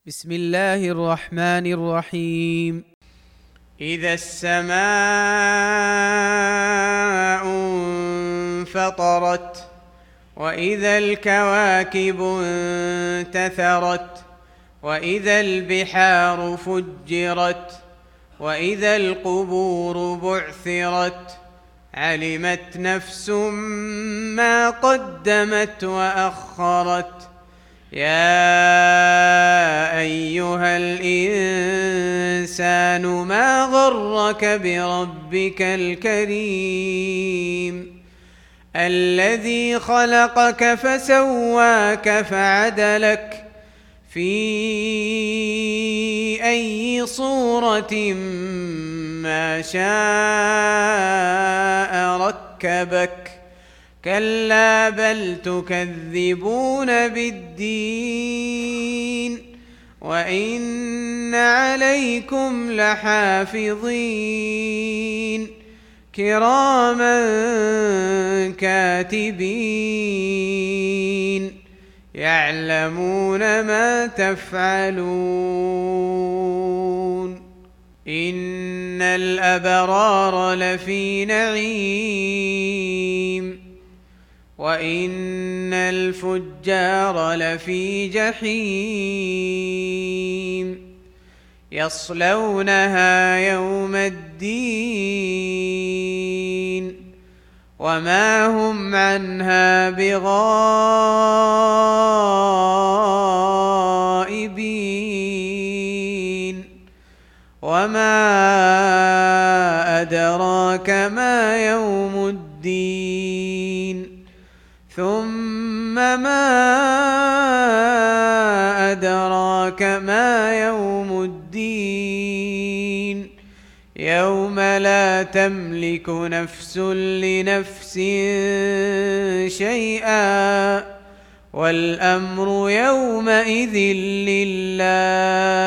بسم الله الرحمن الرحيم. إذا السماء انفطرت وإذا الكواكب انتثرت وإذا البحار فجرت وإذا القبور بعثرت علمت نفس ما قدمت وأخرت يا أيها الإنسان ما غرك بربك الكريم الذي خلقك فسواك فعدلك في أي صورة ما شاء ركبك كلا بل تكذبون بالدين وإن عليكم لحافظين كراما كاتبين يعلمون ما تفعلون إن الأبرار لفي نعيم وإن الفجار لفي جحيم يصلونها يوم الدين وما هم عنها بغائبين وما أدراك ما يوم الدين ثم ما أدراك ما يوم الدين يوم لا تملك نفس لنفس شيئا والأمر يومئذ لله